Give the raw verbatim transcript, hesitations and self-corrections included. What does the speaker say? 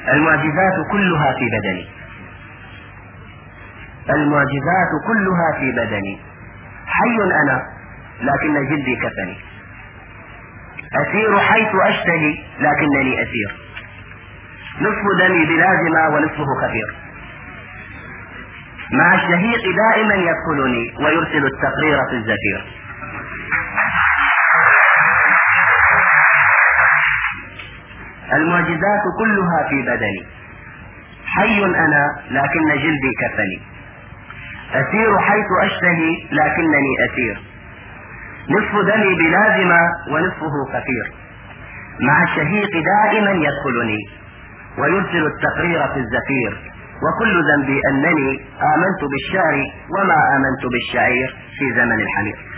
المعجزات كلها في بدني، المعجزات كلها في بدني، حي أنا لكن جلدي كفني، أسير حيث أشتهي لكنني أسير، نصف دمي بلازمة ونصفه خفير، مع الشهيق دائما يدخلني ويرسل التقرير في الزفير. المعجزات كلها في بدني، حي أنا لكن جلدي كفني، أسير حيث أشتهي لكنني أسير، نصف دمي بلازمة ونصفه خفير، مع الشهيق دائما يدخلني ويرسل التقرير في الزفير، وكل ذنبي أنني آمنت بالشعر وما آمنت بالشعير في زمن الحمير.